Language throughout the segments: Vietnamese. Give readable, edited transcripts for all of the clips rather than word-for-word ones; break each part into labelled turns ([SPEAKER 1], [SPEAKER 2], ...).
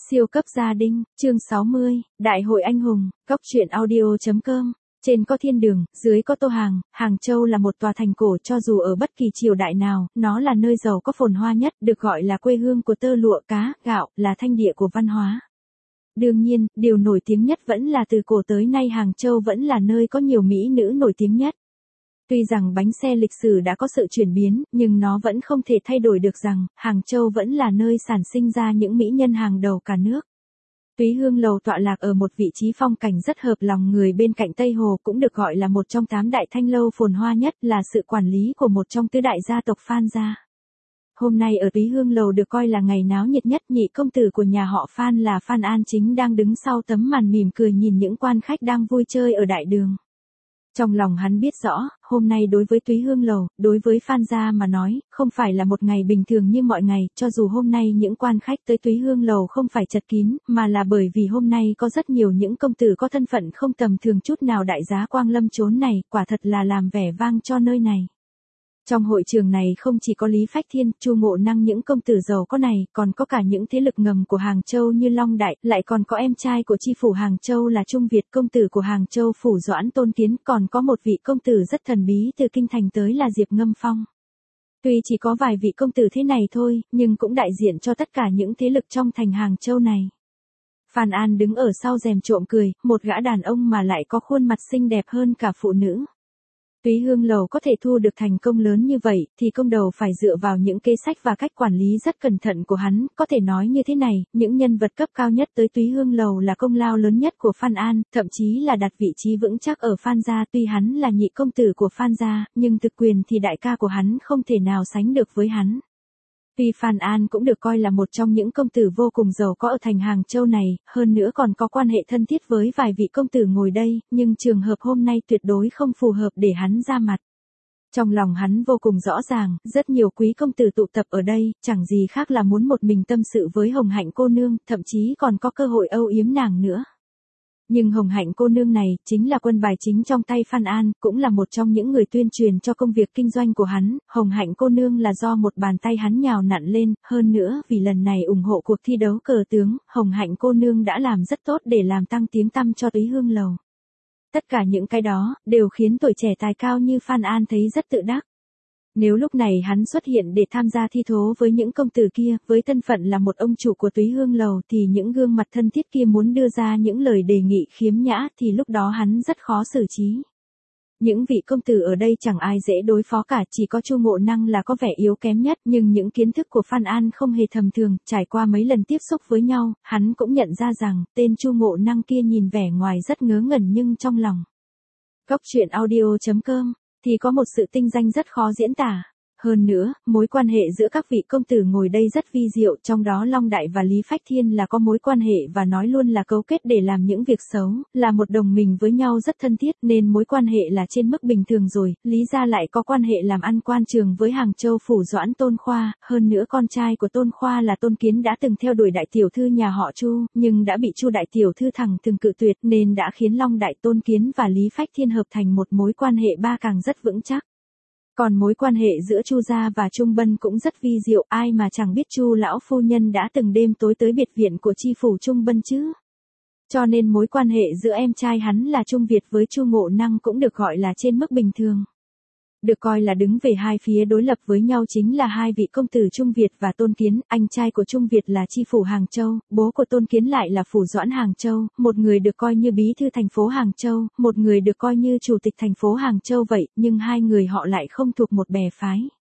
[SPEAKER 1] Siêu cấp gia đình, chương 60, Đại hội anh hùng, Cóc truyện audio.com. Trên có thiên đường, dưới có Tô Hàng. Hàng Châu là một tòa thành cổ, cho dù ở bất kỳ triều đại nào, nó là nơi giàu có phồn hoa nhất, được gọi là quê hương của tơ lụa cá, gạo, là thanh địa của văn hóa. Đương nhiên, điều nổi tiếng nhất vẫn là từ cổ tới nay Hàng Châu vẫn là nơi có nhiều mỹ nữ nổi tiếng nhất. Tuy rằng bánh xe lịch sử đã có sự chuyển biến, nhưng nó vẫn không thể thay đổi được rằng, Hàng Châu vẫn là nơi sản sinh ra những mỹ nhân hàng đầu cả nước. Túy Hương Lầu tọa lạc ở một vị trí phong cảnh rất hợp lòng người bên cạnh Tây Hồ, cũng được gọi là một trong 8 đại thanh lâu phồn hoa nhất, là sự quản lý của một trong tứ đại gia tộc Phan gia. Hôm nay ở Túy Hương Lầu được coi là ngày náo nhiệt nhất, nhị công tử của nhà họ Phan là Phan An chính đang đứng sau tấm màn mỉm cười nhìn những quan khách đang vui chơi ở đại đường. Trong lòng hắn biết rõ, hôm nay đối với Túy Hương Lầu, đối với Phan gia mà nói, không phải là một ngày bình thường như mọi ngày, cho dù hôm nay những quan khách tới Túy Hương Lầu không phải chật kín, mà là bởi vì hôm nay có rất nhiều những công tử có thân phận không tầm thường chút nào đại giá quang lâm chốn này, quả thật là làm vẻ vang cho nơi này. Trong hội trường này không chỉ có Lý Phách Thiên, Chu Ngộ Năng những công tử giàu có này, còn có cả những thế lực ngầm của Hàng Châu như Long Đại, lại còn có em trai của chi phủ Hàng Châu là Trung Việt, công tử của Hàng Châu phủ Doãn Tôn Kiến, còn có một vị công tử rất thần bí từ kinh thành tới là Diệp Ngâm Phong. Tuy chỉ có vài vị công tử thế này thôi, nhưng cũng đại diện cho tất cả những thế lực trong thành Hàng Châu này. Phan An đứng ở sau rèm trộm cười, một gã đàn ông mà lại có khuôn mặt xinh đẹp hơn cả phụ nữ. Túy Hương Lầu có thể thu được thành công lớn như vậy, thì công đầu phải dựa vào những kế sách và cách quản lý rất cẩn thận của hắn, có thể nói như thế này, những nhân vật cấp cao nhất tới Túy Hương Lầu là công lao lớn nhất của Phan An, thậm chí là đặt vị trí vững chắc ở Phan gia, tuy hắn là nhị công tử của Phan gia, nhưng thực quyền thì đại ca của hắn không thể nào sánh được với hắn. Tuy Phan An cũng được coi là một trong những công tử vô cùng giàu có ở thành Hàng Châu này, hơn nữa còn có quan hệ thân thiết với vài vị công tử ngồi đây, nhưng trường hợp hôm nay tuyệt đối không phù hợp để hắn ra mặt. Trong lòng hắn vô cùng rõ ràng, rất nhiều quý công tử tụ tập ở đây, chẳng gì khác là muốn một mình tâm sự với Hồng Hạnh cô nương, thậm chí còn có cơ hội âu yếm nàng nữa. Nhưng Hồng Hạnh cô nương này, chính là quân bài chính trong tay Phan An, cũng là một trong những người tuyên truyền cho công việc kinh doanh của hắn. Hồng Hạnh cô nương là do một bàn tay hắn nhào nặn lên, hơn nữa vì lần này ủng hộ cuộc thi đấu cờ tướng, Hồng Hạnh cô nương đã làm rất tốt để làm tăng tiếng tăm cho Túy Hương Lầu. Tất cả những cái đó, đều khiến tuổi trẻ tài cao như Phan An thấy rất tự đắc. Nếu lúc này hắn xuất hiện để tham gia thi thố với những công tử kia, với thân phận là một ông chủ của Túy Hương Lầu thì những gương mặt thân thiết kia muốn đưa ra những lời đề nghị khiếm nhã thì lúc đó hắn rất khó xử trí. Những vị công tử ở đây chẳng ai dễ đối phó cả, chỉ có Chu Ngộ Năng là có vẻ yếu kém nhất, nhưng những kiến thức của Phan An không hề tầm thường, trải qua mấy lần tiếp xúc với nhau, hắn cũng nhận ra rằng, tên Chu Ngộ Năng kia nhìn vẻ ngoài rất ngớ ngẩn nhưng trong lòng. Cóc truyện audio.com thì có một sự tinh danh rất khó diễn tả. Hơn nữa, mối quan hệ giữa các vị công tử ngồi đây rất vi diệu, trong đó Long Đại và Lý Phách Thiên là có mối quan hệ và nói luôn là cấu kết để làm những việc xấu, là một đồng minh với nhau rất thân thiết nên mối quan hệ là trên mức bình thường rồi. Lý gia lại có quan hệ làm ăn quan trường với Hàng Châu phủ Doãn Tôn Khoa, hơn nữa con trai của Tôn Khoa là Tôn Kiến đã từng theo đuổi đại tiểu thư nhà họ Chu, nhưng đã bị Chu đại tiểu thư thẳng thừng cự tuyệt nên đã khiến Long Đại, Tôn Kiến và Lý Phách Thiên hợp thành một mối quan hệ ba càng rất vững chắc. Còn mối quan hệ giữa Chu gia và Trung Bân cũng rất vi diệu, ai mà chẳng biết Chu lão phu nhân đã từng đêm tối tới biệt viện của chi phủ Trung Bân chứ. Cho nên mối quan hệ giữa em trai hắn là Trung Việt với Chu Ngộ Năng cũng được gọi là trên mức bình thường. Được coi là đứng về hai phía đối lập với nhau chính là hai vị công tử Trung Việt và Tôn Kiến, anh trai của Trung Việt là chi phủ Hàng Châu, bố của Tôn Kiến lại là phủ Doãn Hàng Châu, một người được coi như bí thư thành phố Hàng Châu, một người được coi như chủ tịch thành phố Hàng Châu vậy, nhưng hai người họ lại không thuộc một bè phái.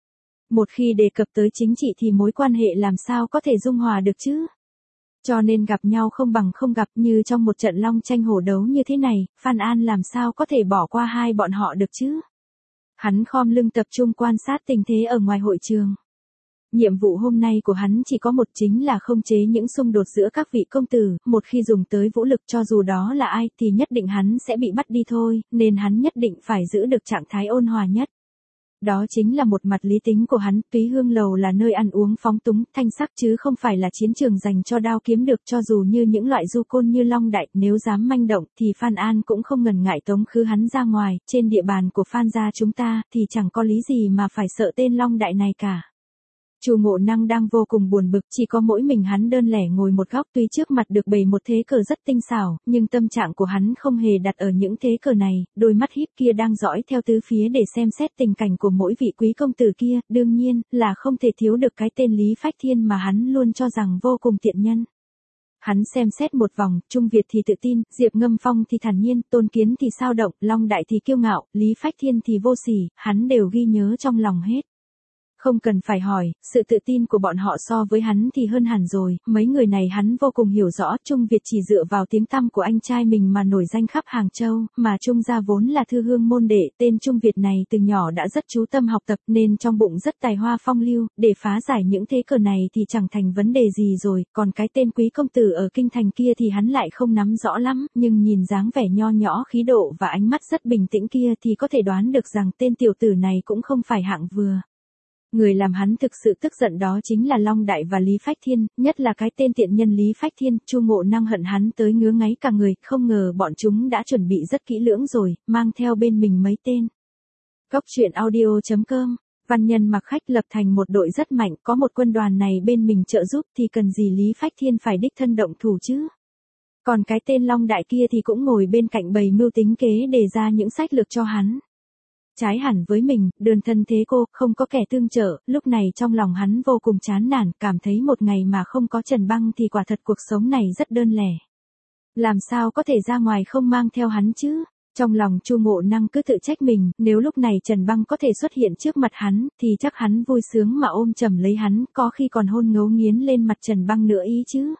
[SPEAKER 1] Một khi đề cập tới chính trị thì mối quan hệ làm sao có thể dung hòa được chứ? Cho nên gặp nhau không bằng không gặp, như trong một trận long tranh hổ đấu như thế này, Phan An làm sao có thể bỏ qua hai bọn họ được chứ? Hắn khom lưng tập trung quan sát tình thế ở ngoài hội trường. Nhiệm vụ hôm nay của hắn chỉ có một, chính là khống chế những xung đột giữa các vị công tử, một khi dùng tới vũ lực cho dù đó là ai thì nhất định hắn sẽ bị bắt đi thôi, nên hắn nhất định phải giữ được trạng thái ôn hòa nhất. Đó chính là một mặt lý tính của hắn. Túy Hương Lầu là nơi ăn uống phóng túng, thanh sắc chứ không phải là chiến trường dành cho đao kiếm được, cho dù như những loại du côn như Long Đại, nếu dám manh động thì Phan An cũng không ngần ngại tống khứ hắn ra ngoài, trên địa bàn của Phan gia chúng ta thì chẳng có lý gì mà phải sợ tên Long Đại này cả. Chu Ngộ Năng đang vô cùng buồn bực, chỉ có mỗi mình hắn đơn lẻ ngồi một góc, tuy trước mặt được bày một thế cờ rất tinh xảo, nhưng tâm trạng của hắn không hề đặt ở những thế cờ này, đôi mắt híp kia đang dõi theo tứ phía để xem xét tình cảnh của mỗi vị quý công tử kia, đương nhiên là không thể thiếu được cái tên Lý Phách Thiên mà hắn luôn cho rằng vô cùng tiện nhân. Hắn xem xét một vòng, Trung Việt thì tự tin, Diệp Ngâm Phong thì thản nhiên, Tôn Kiến thì sao động, Long Đại thì kiêu ngạo, Lý Phách Thiên thì vô sỉ, hắn đều ghi nhớ trong lòng hết. Không cần phải hỏi, sự tự tin của bọn họ so với hắn thì hơn hẳn rồi, mấy người này hắn vô cùng hiểu rõ, Trung Việt chỉ dựa vào tiếng tăm của anh trai mình mà nổi danh khắp Hàng Châu, mà Trung gia vốn là thư hương môn đệ, tên Trung Việt này từ nhỏ đã rất chú tâm học tập nên trong bụng rất tài hoa phong lưu, để phá giải những thế cờ này thì chẳng thành vấn đề gì rồi, còn cái tên quý công tử ở kinh thành kia thì hắn lại không nắm rõ lắm, nhưng nhìn dáng vẻ nho nhõ khí độ và ánh mắt rất bình tĩnh kia thì có thể đoán được rằng tên tiểu tử này cũng không phải hạng vừa. Người làm hắn thực sự tức giận đó chính là Long Đại và Lý Phách Thiên, nhất là cái tên tiện nhân Lý Phách Thiên, Chu Ngộ Năng hận hắn tới ngứa ngáy cả người, không ngờ bọn chúng đã chuẩn bị rất kỹ lưỡng rồi, mang theo bên mình mấy tên. Cốc truyện audio.com, văn nhân mặc khách lập thành một đội rất mạnh, có một quân đoàn này bên mình trợ giúp thì cần gì Lý Phách Thiên phải đích thân động thủ chứ. Còn cái tên Long Đại kia thì cũng ngồi bên cạnh bày mưu tính kế đề ra những sách lược cho hắn. Trái hẳn với mình, đơn thân thế cô, không có kẻ tương trợ, lúc này trong lòng hắn vô cùng chán nản, cảm thấy một ngày mà không có Trần Băng thì quả thật cuộc sống này rất đơn lẻ. Làm sao có thể ra ngoài không mang theo hắn chứ? Trong lòng Chu Ngộ Năng cứ tự trách mình, nếu lúc này Trần Băng có thể xuất hiện trước mặt hắn, thì chắc hắn vui sướng mà ôm chầm lấy hắn, có khi còn hôn ngấu nghiến lên mặt Trần Băng nữa ý chứ.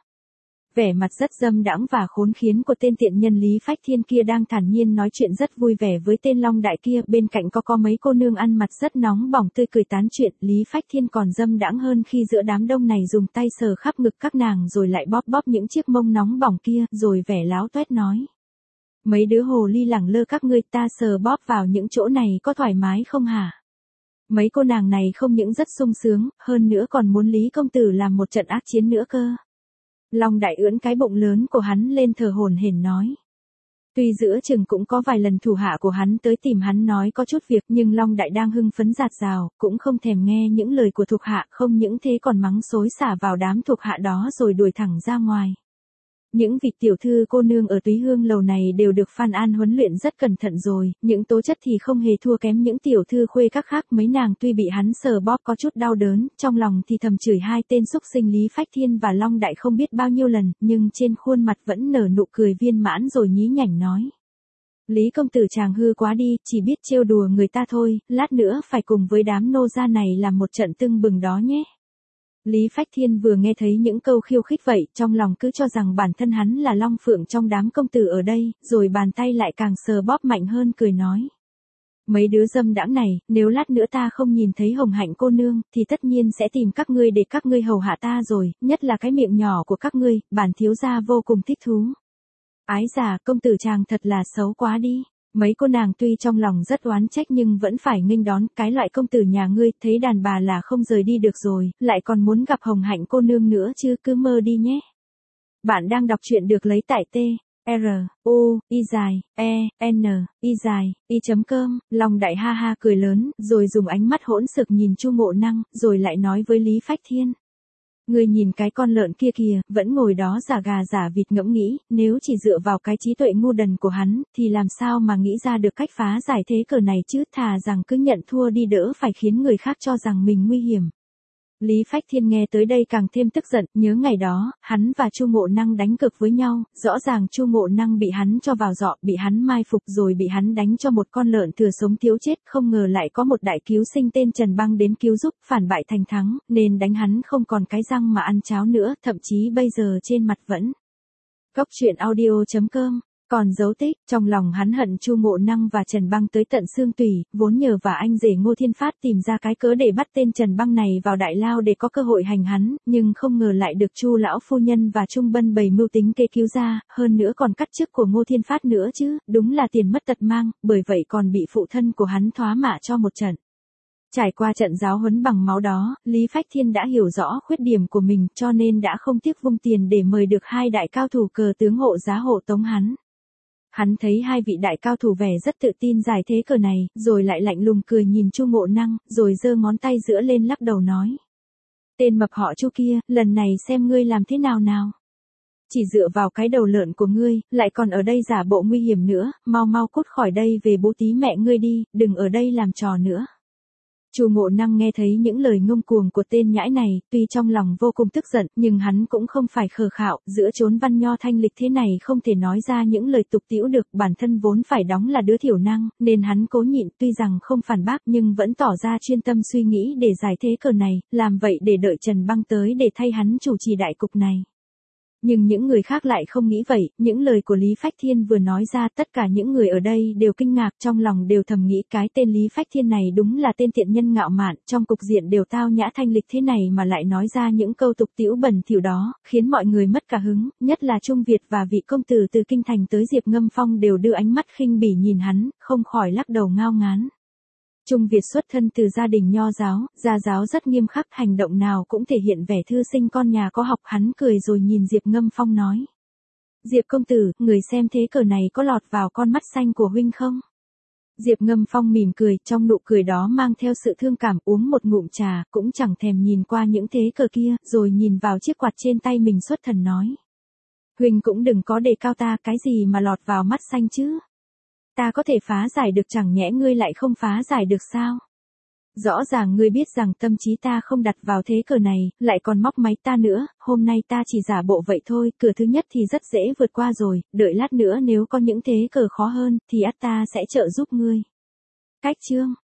[SPEAKER 1] Vẻ mặt rất dâm đãng và khốn khiến của tên tiện nhân Lý Phách Thiên kia đang thản nhiên nói chuyện rất vui vẻ với tên Long Đại kia, bên cạnh có mấy cô nương ăn mặt rất nóng bỏng tươi cười tán chuyện, Lý Phách Thiên còn dâm đãng hơn khi giữa đám đông này dùng tay sờ khắp ngực các nàng rồi lại bóp bóp những chiếc mông nóng bỏng kia, rồi vẻ láo tuét nói. Mấy đứa hồ ly lẳng lơ các ngươi, ta sờ bóp vào những chỗ này có thoải mái không hả? Mấy cô nàng này không những rất sung sướng, hơn nữa còn muốn Lý công tử làm một trận ác chiến nữa cơ. Long Đại ưỡn cái bụng lớn của hắn lên thở hổn hển nói. Tuy giữa chừng cũng có vài lần thủ hạ của hắn tới tìm hắn nói có chút việc, nhưng Long Đại đang hưng phấn rạt rào, cũng không thèm nghe những lời của thuộc hạ, không những thế còn mắng xối xả vào đám thuộc hạ đó rồi đuổi thẳng ra ngoài. Những vị tiểu thư cô nương ở Túy Hương lầu này đều được Phan An huấn luyện rất cẩn thận rồi, những tố chất thì không hề thua kém những tiểu thư khuê các khác, mấy nàng tuy bị hắn sờ bóp có chút đau đớn, trong lòng thì thầm chửi hai tên xúc sinh Lý Phách Thiên và Long Đại không biết bao nhiêu lần, nhưng trên khuôn mặt vẫn nở nụ cười viên mãn rồi nhí nhảnh nói. Lý công tử chàng hư quá đi, chỉ biết trêu đùa người ta thôi, lát nữa phải cùng với đám nô gia này làm một trận tưng bừng đó nhé. Lý Phách Thiên vừa nghe thấy những câu khiêu khích vậy, trong lòng cứ cho rằng bản thân hắn là Long Phượng trong đám công tử ở đây, rồi bàn tay lại càng sờ bóp mạnh hơn cười nói. Mấy đứa dâm đãng này, nếu lát nữa ta không nhìn thấy Hồng Hạnh cô nương, thì tất nhiên sẽ tìm các ngươi để các ngươi hầu hạ ta rồi, nhất là cái miệng nhỏ của các ngươi, bản thiếu gia vô cùng thích thú. Ái già, công tử chàng thật là xấu quá đi. Mấy cô nàng tuy trong lòng rất oán trách nhưng vẫn phải nghênh đón, cái loại công tử nhà ngươi, thấy đàn bà là không rời đi được rồi, lại còn muốn gặp Hồng Hạnh cô nương nữa chứ, cứ mơ đi nhé. Bạn đang đọc truyện được lấy tại t-r-u-i-e-n-i-i.com, Long Đại ha ha cười lớn, rồi dùng ánh mắt hỗn xược nhìn Chu Ngộ Năng, rồi lại nói với Lý Phách Thiên. Ngươi nhìn cái con lợn kia kìa, vẫn ngồi đó giả gà giả vịt ngẫm nghĩ, nếu chỉ dựa vào cái trí tuệ ngu đần của hắn, thì làm sao mà nghĩ ra được cách phá giải thế cờ này chứ, thà rằng cứ nhận thua đi đỡ phải khiến người khác cho rằng mình nguy hiểm. Lý Phách Thiên nghe tới đây càng thêm tức giận, nhớ ngày đó, hắn và Chu Ngộ Năng đánh cực với nhau, rõ ràng Chu Ngộ Năng bị hắn cho vào giọ, bị hắn mai phục rồi bị hắn đánh cho một con lợn thừa sống thiếu chết, không ngờ lại có một đại cứu sinh tên Trần Băng đến cứu giúp, phản bại thành thắng, nên đánh hắn không còn cái răng mà ăn cháo nữa, thậm chí bây giờ trên mặt vẫn. Cốc truyện audio.com. Còn dấu tích, trong lòng hắn hận Chu Ngộ Năng và Trần Băng tới tận xương tủy, vốn nhờ và anh rể Ngô Thiên Phát tìm ra cái cớ để bắt tên Trần Băng này vào đại lao để có cơ hội hành hắn, nhưng không ngờ lại được Chu lão phu nhân và Trung Bân bày mưu tính kế cứu ra, hơn nữa còn cắt chức của Ngô Thiên Phát nữa chứ, đúng là tiền mất tật mang, bởi vậy còn bị phụ thân của hắn thoá mạ cho một trận. Trải qua trận giáo huấn bằng máu đó, Lý Phách Thiên đã hiểu rõ khuyết điểm của mình, cho nên đã không tiếc vung tiền để mời được hai đại cao thủ cờ tướng hộ giá hộ tống hắn. Hắn thấy hai vị đại cao thủ vẻ rất tự tin giải thế cờ này, rồi lại lạnh lùng cười nhìn Chu Ngộ Năng, rồi giơ ngón tay giữa lên lắc đầu nói. Tên mập họ Chu kia, lần này xem ngươi làm thế nào nào. Chỉ dựa vào cái đầu lợn của ngươi, lại còn ở đây giả bộ nguy hiểm nữa, mau mau cút khỏi đây về bố tí mẹ ngươi đi, đừng ở đây làm trò nữa. Chu Ngộ Năng nghe thấy những lời ngông cuồng của tên nhãi này, tuy trong lòng vô cùng tức giận, nhưng hắn cũng không phải khờ khạo, giữa chốn văn nho thanh lịch thế này không thể nói ra những lời tục tĩu được, bản thân vốn phải đóng là đứa thiểu năng, nên hắn cố nhịn, tuy rằng không phản bác nhưng vẫn tỏ ra chuyên tâm suy nghĩ để giải thế cờ này, làm vậy để đợi Trần Băng tới để thay hắn chủ trì đại cục này. Nhưng những người khác lại không nghĩ vậy, những lời của Lý Phách Thiên vừa nói ra tất cả những người ở đây đều kinh ngạc, trong lòng đều thầm nghĩ cái tên Lý Phách Thiên này đúng là tên tiện nhân ngạo mạn, trong cục diện đều tao nhã thanh lịch thế này mà lại nói ra những câu tục tĩu bẩn thỉu đó, khiến mọi người mất cả hứng, nhất là Trung Việt và vị công tử từ kinh thành tới Diệp Ngâm Phong đều đưa ánh mắt khinh bỉ nhìn hắn, không khỏi lắc đầu ngao ngán. Trung Việt xuất thân từ gia đình nho giáo, gia giáo rất nghiêm khắc, hành động nào cũng thể hiện vẻ thư sinh con nhà có học, hắn cười rồi nhìn Diệp Ngâm Phong nói. Diệp công tử, người xem thế cờ này có lọt vào con mắt xanh của huynh không? Diệp Ngâm Phong mỉm cười, trong nụ cười đó mang theo sự thương cảm, uống một ngụm trà, cũng chẳng thèm nhìn qua những thế cờ kia, rồi nhìn vào chiếc quạt trên tay mình xuất thần nói. Huynh cũng đừng có đề cao ta, cái gì mà lọt vào mắt xanh chứ? Ta có thể phá giải được, chẳng nhẽ ngươi lại không phá giải được sao? Rõ ràng ngươi biết rằng tâm trí ta không đặt vào thế cờ này, lại còn móc máy ta nữa, hôm nay ta chỉ giả bộ vậy thôi, cửa thứ nhất thì rất dễ vượt qua rồi, đợi lát nữa nếu có những thế cờ khó hơn, thì ắt ta sẽ trợ giúp ngươi. Cách chương